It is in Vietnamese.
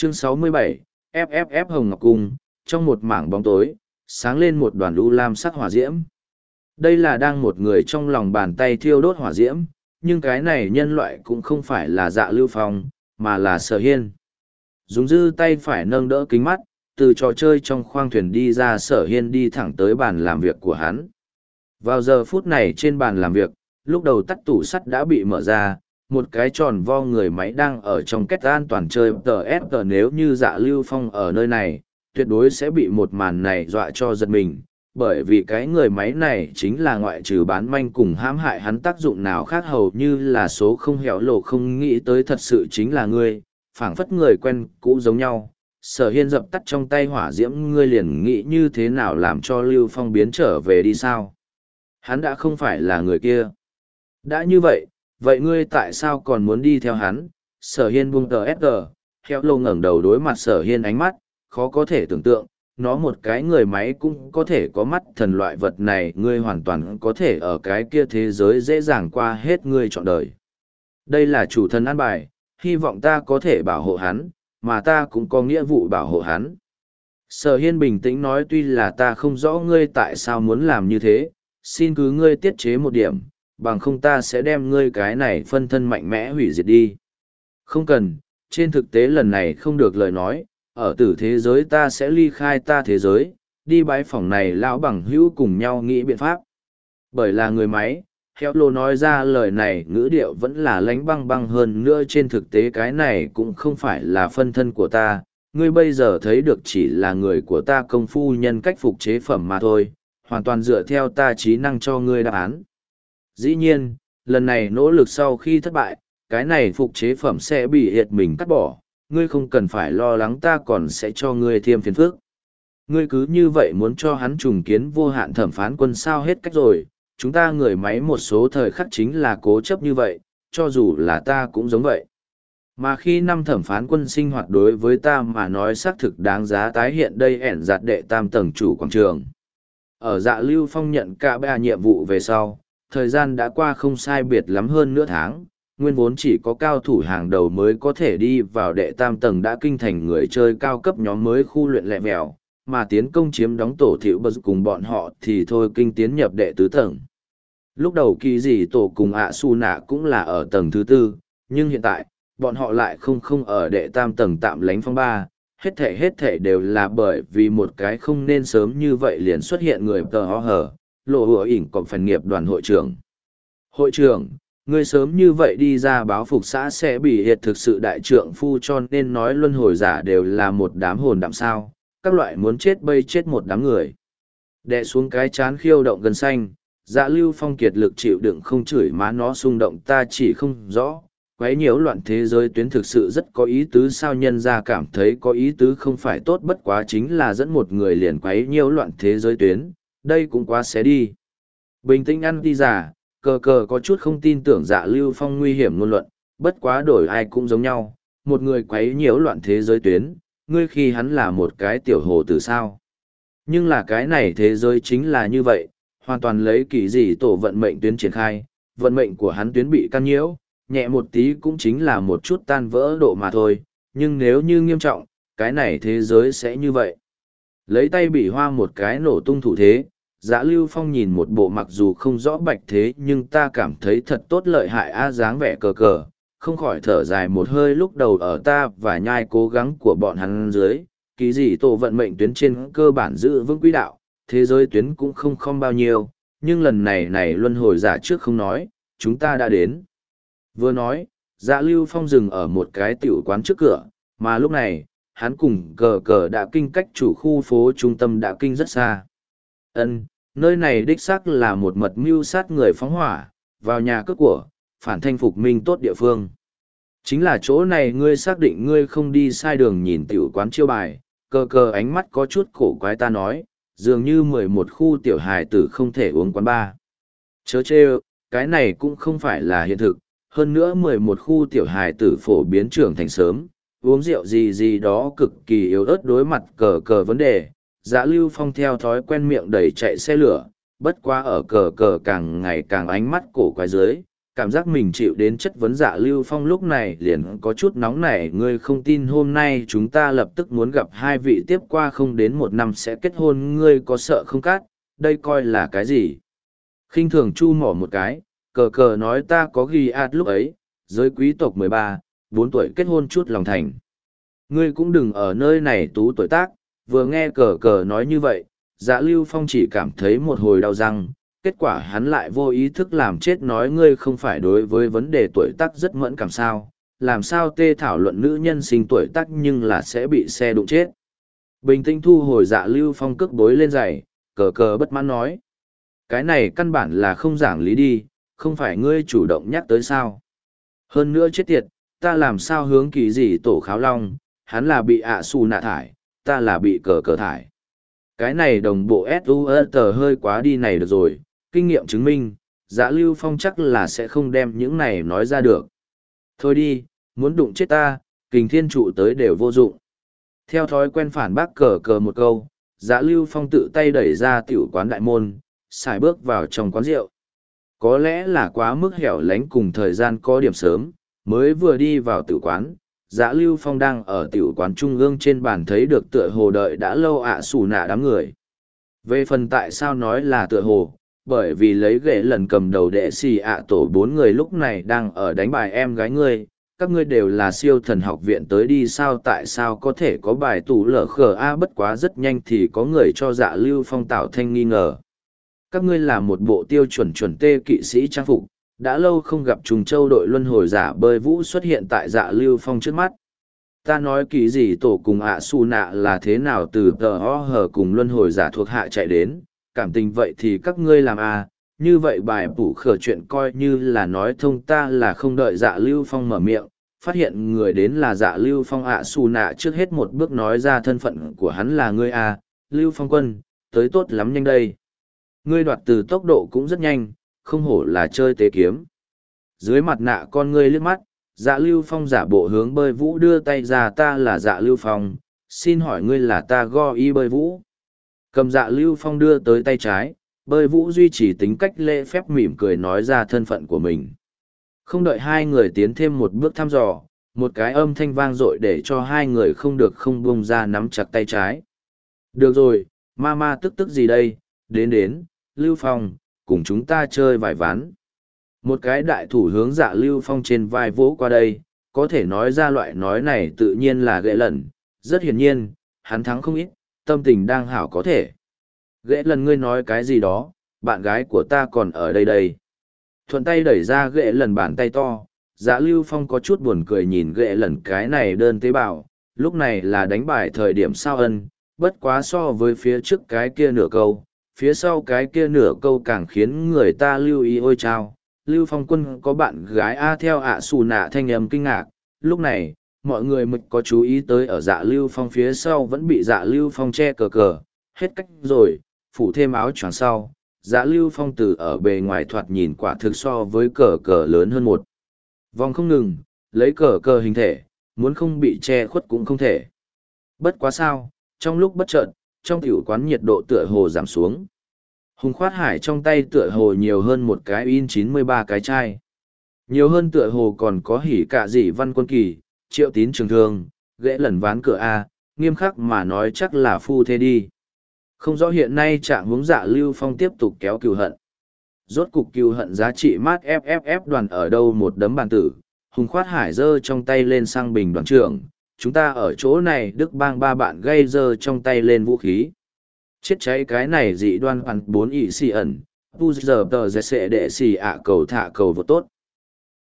Chương 67, FFF Hồng Ngọc Cung, trong một mảng bóng tối, sáng lên một đoàn u lam sắc hỏa diễm. Đây là đang một người trong lòng bàn tay thiêu đốt hỏa diễm, nhưng cái này nhân loại cũng không phải là Dạ Lưu Phong, mà là Sở Hiên. Dùng dư tay phải nâng đỡ kính mắt, từ trò chơi trong khoang thuyền đi ra, Sở Hiên đi thẳng tới bàn làm việc của hắn. Vào giờ phút này trên bàn làm việc, lúc đầu tắt tủ sắt đã bị mở ra, một cái tròn vo người máy đang ở trong kết an toàn chơi TSG. Nếu như Dạ Lưu Phong ở nơi này, tuyệt đối sẽ bị một màn này dọa cho giật mình, bởi vì cái người máy này chính là ngoại trừ bán manh cùng hãm hại hắn tác dụng nào khác hầu như là số không hẻo lộ, không nghĩ tới thật sự chính là ngươi, phảng phất người quen cũ giống nhau. Sở Hiên dập tắt trong tay hỏa diễm, ngươi liền nghĩ như thế nào làm cho Lưu Phong biến trở về đi sao? Hắn đã không phải là người kia. Đã như vậy, vậy ngươi tại sao còn muốn đi theo hắn? Sở Hiên buông TSG, Hẻo lộ ngẩng đầu đối mặt Sở Hiên, ánh mắt khó có thể tưởng tượng, nó một cái người máy cũng có thể có mắt thần, loại vật này ngươi hoàn toàn có thể ở cái kia thế giới dễ dàng qua hết ngươi trọn đời. Đây là chủ thần an bài, hy vọng ta có thể bảo hộ hắn, mà ta cũng có nghĩa vụ bảo hộ hắn. Sở Hiên bình tĩnh nói, tuy là ta không rõ ngươi tại sao muốn làm như thế, xin cứ ngươi tiết chế một điểm, bằng không ta sẽ đem ngươi cái này phân thân mạnh mẽ hủy diệt đi. Không cần, trên thực tế lần này không được lời nói, ở tử thế giới ta sẽ ly khai ta thế giới, đi bái phỏng này lão bằng hữu cùng nhau nghĩ biện pháp. Bởi là người máy, Hẻo lộ nói ra lời này ngữ điệu vẫn là lánh băng băng hơn nữa, trên thực tế cái này cũng không phải là phân thân của ta, ngươi bây giờ thấy được chỉ là người của ta công phu nhân cách phục chế phẩm mà thôi, hoàn toàn dựa theo ta trí năng cho ngươi đáp án. Dĩ nhiên, lần này nỗ lực sau khi thất bại, cái này phục chế phẩm sẽ bị hiệt mình cắt bỏ, ngươi không cần phải lo lắng, ta còn sẽ cho ngươi thêm phiền phức. Ngươi cứ như vậy muốn cho hắn trùng kiến vô hạn thẩm phán quân sao? Hết cách rồi, chúng ta người máy một số thời khắc chính là cố chấp như vậy, cho dù là ta cũng giống vậy. Mà khi năm thẩm phán quân sinh hoạt đối với ta mà nói xác thực đáng giá tái hiện đây ẻn giặt đệ tam tầng chủ quảng trường. Ở Dạ Lưu Phong nhận cả ba nhiệm vụ về sau, thời gian đã qua không sai biệt lắm hơn nửa tháng, nguyên vốn chỉ có cao thủ hàng đầu mới có thể đi vào đệ tam tầng đã kinh thành người chơi cao cấp nhóm mới khu luyện lẹ mèo, mà tiến công chiếm đóng tổ thiệu bật cùng bọn họ thì thôi kinh tiến nhập đệ tứ tầng. Lúc đầu kỳ dị tổ cùng ạ su nạ cũng là ở tầng thứ tư, nhưng hiện tại, bọn họ lại không ở đệ tam tầng tạm lánh phong ba. Hết thể đều là bởi vì một cái không nên sớm như vậy liền xuất hiện người tờ ho hở, lộ hùa ỉn còn phần nghiệp đoàn hội trưởng. Hội trưởng, ngươi sớm như vậy đi ra báo phục xã sẽ bị hiệt thực sự đại trượng phu, cho nên nói luân hồi giả đều là một đám hồn đạm sao, các loại muốn chết bây chết một đám người. Đè xuống cái chán khiêu động gần xanh, Dạ Lưu Phong kiệt lực chịu đựng không chửi má nó xung động, ta chỉ không rõ, quấy nhiễu loạn thế giới tuyến thực sự rất có ý tứ sao? Nhân ra cảm thấy có ý tứ không phải tốt, bất quá chính là dẫn một người liền quấy nhiễu loạn thế giới tuyến, đây cũng quá xé đi. Bình tĩnh ăn đi giả, cờ có chút không tin tưởng Dạ Lưu Phong nguy hiểm ngôn luận, bất quá đổi ai cũng giống nhau, một người quấy nhiễu loạn thế giới tuyến, ngươi khi hắn là một cái tiểu hồ tử sao. Nhưng là cái này thế giới chính là như vậy, hoàn toàn lấy kỳ dị tổ vận mệnh tuyến triển khai, vận mệnh của hắn tuyến bị căn nhiễu, nhẹ một tí cũng chính là một chút tan vỡ độ mà thôi, nhưng nếu như nghiêm trọng, cái này thế giới sẽ như vậy. Lấy tay bị hoa một cái nổ tung thủ thế, Dạ Lưu Phong nhìn một bộ mặc dù không rõ bạch thế nhưng ta cảm thấy thật tốt lợi hại a dáng vẻ cờ, không khỏi thở dài một hơi. Lúc đầu ở ta và nhai cố gắng của bọn hắn dưới, kỳ dị tổ vận mệnh tuyến trên cơ bản giữ vững quỹ đạo, thế giới tuyến cũng không bao nhiêu, nhưng lần này luân hồi giả trước không nói, chúng ta đã đến. Vừa nói, Dạ Lưu Phong dừng ở một cái tiểu quán trước cửa, mà lúc này, hắn cùng cờ đã kinh cách chủ khu phố trung tâm đã kinh rất xa. Nơi này đích xác là một mật mưu sát người phóng hỏa, vào nhà cướp của, phản thanh phục minh tốt địa phương. Chính là chỗ này ngươi xác định ngươi không đi sai đường. Nhìn tiểu quán chiêu bài, cờ ánh mắt có chút cổ quái, ta nói, dường như 11 khu tiểu hài tử không thể uống quán bar. Chớ chê, cái này cũng không phải là hiện thực, hơn nữa 11 khu tiểu hài tử phổ biến trưởng thành sớm, uống rượu gì đó cực kỳ yếu ớt. Đối mặt cờ vấn đề, Dạ Lưu Phong theo thói quen miệng đầy chạy xe lửa, bất quá ở cờ càng ngày càng ánh mắt cổ quái dưới, cảm giác mình chịu đến chất vấn Dạ Lưu Phong lúc này liền có chút nóng nảy. Ngươi không tin hôm nay chúng ta lập tức muốn gặp hai vị tiếp qua không đến một năm sẽ kết hôn, ngươi có sợ không cát, đây coi là cái gì? Khinh thường chu mỏ một cái, cờ cờ nói ta có ghi ạt lúc ấy, giới quý tộc 13, 4 tuổi kết hôn chút lòng thành. Ngươi cũng đừng ở nơi này tú tuổi tác, vừa nghe cờ cờ nói như vậy, Dạ Lưu Phong chỉ cảm thấy một hồi đau răng, kết quả hắn lại vô ý thức làm chết nói ngươi không phải đối với vấn đề tuổi tác rất mẫn cảm sao, làm sao tê thảo luận nữ nhân sinh tuổi tác nhưng là sẽ bị xe đụng chết. Bình tĩnh thu hồi Dạ Lưu Phong cước bối lên giày, cờ cờ bất mãn nói. Cái này căn bản là không giảng lý đi, không phải ngươi chủ động nhắc tới sao. Hơn nữa chết tiệt, ta làm sao hướng kỳ gì tổ kháo long, hắn là bị ạ xù nạ thải, ta là bị cờ cờ thải. Cái này đồng bộ tờ hơi quá đi này được rồi, kinh nghiệm chứng minh, Dạ Lưu Phong chắc là sẽ không đem những này nói ra được. Thôi đi, muốn đụng chết ta, kình thiên trụ tới đều vô dụng. Theo thói quen phản bác cờ cờ một câu, Dạ Lưu Phong tự tay đẩy ra tiểu quán đại môn, xài bước vào trong quán rượu. Có lẽ là quá mức hẻo lánh cùng thời gian có điểm sớm, mới vừa đi vào tiểu quán, Dạ Lưu Phong đang ở tiểu quán trung ương trên bàn thấy được tựa hồ đợi đã lâu ạ xù nạ đám người. Về phần tại sao nói là tựa hồ, bởi vì lấy ghệ lần cầm đầu đệ xì ạ tổ 4 người lúc này đang ở đánh bài em gái ngươi, các ngươi đều là siêu thần học viện tới đi sao, tại sao có thể có bài tủ lở khờ a, bất quá rất nhanh thì có người cho Dạ Lưu Phong tạo thanh nghi ngờ. Các ngươi là một bộ tiêu chuẩn tê kỵ sĩ trang phục, đã lâu không gặp trùng châu đội luân hồi giả bơi vũ xuất hiện tại Dạ Lưu Phong trước mắt. Ta nói kỳ gì tổ cùng ạ su nạ là thế nào từ tờ ho hờ cùng luân hồi giả thuộc hạ chạy đến, cảm tình vậy thì các ngươi làm à, như vậy bài bủ khở chuyện coi như là nói thông. Ta là không đợi Dạ Lưu Phong mở miệng, phát hiện người đến là Dạ Lưu Phong ạ su nạ trước hết một bước nói ra thân phận của hắn là ngươi à, Lưu Phong quân, tới tốt lắm nhanh đây. Ngươi đoạt từ tốc độ cũng rất nhanh, không hổ là chơi tế kiếm. Dưới mặt nạ con ngươi liếc mắt, Dạ Lưu Phong giả bộ hướng bơi vũ đưa tay ra, ta là Dạ Lưu Phong, xin hỏi ngươi là ta go y bơi vũ. Cầm Dạ Lưu Phong đưa tới tay trái, bơi vũ duy trì tính cách lễ phép mỉm cười nói ra thân phận của mình. Không đợi hai người tiến thêm một bước thăm dò, một cái âm thanh vang dội để cho hai người không được không buông ra nắm chặt tay trái. Được rồi, ma tức gì đây, đến, Lưu Phong, cùng chúng ta chơi vài ván. Một cái đại thủ hướng Dạ Lưu Phong trên vai vỗ qua đây, có thể nói ra loại nói này tự nhiên là ghệ lần, rất hiển nhiên, hắn thắng không ít, tâm tình đang hảo có thể. Ghệ lần ngươi nói cái gì đó, bạn gái của ta còn ở đây. Thuận tay đẩy ra ghệ lần bàn tay to, Dạ Lưu Phong có chút buồn cười nhìn ghệ lần cái này đơn tế bào, lúc này là đánh bài thời điểm sao ân, bất quá so với phía trước cái kia nửa câu, phía sau cái kia nửa câu càng khiến người ta lưu ý. Ôi chao, Lưu Phong quân có bạn gái a, theo ạ xù nạ thanh âm kinh ngạc, lúc này, mọi người mực có chú ý tới ở Dạ Lưu Phong phía sau vẫn bị Dạ Lưu Phong che cờ, hết cách rồi, phủ thêm áo choàng sau. Dạ Lưu Phong từ ở bề ngoài thoạt nhìn quả thực so với cờ lớn hơn một vòng không ngừng, lấy cờ hình thể, muốn không bị che khuất cũng không thể. Bất quá sao, trong lúc bất chợt, trong tiểu quán nhiệt độ tựa hồ giảm xuống. Hùng Khoát Hải trong tay tựa hồ nhiều hơn một cái in 93 cái chai. Nhiều hơn tựa hồ còn có hỉ cả dị Văn Quân Kỳ, Triệu Tín Trường Thương, ghệ lần ván cửa A, nghiêm khắc mà nói chắc là phu thê đi. Không rõ hiện nay trạng hướng Dạ Lưu Phong tiếp tục kéo cừu hận. Rốt cục cừu hận giá trị mát FFF đoàn ở đâu một đấm bàn tử, Hùng Khoát Hải giơ trong tay lên sang bình đoàn trưởng, chúng ta ở chỗ này Đức Bang ba bạn gây giơ trong tay lên vũ khí. Chết cháy cái này dị đoan hoàn 4 ị xì ẩn, tu giờ tờ dẹ sệ đệ xì ạ cầu thả cầu vô tốt.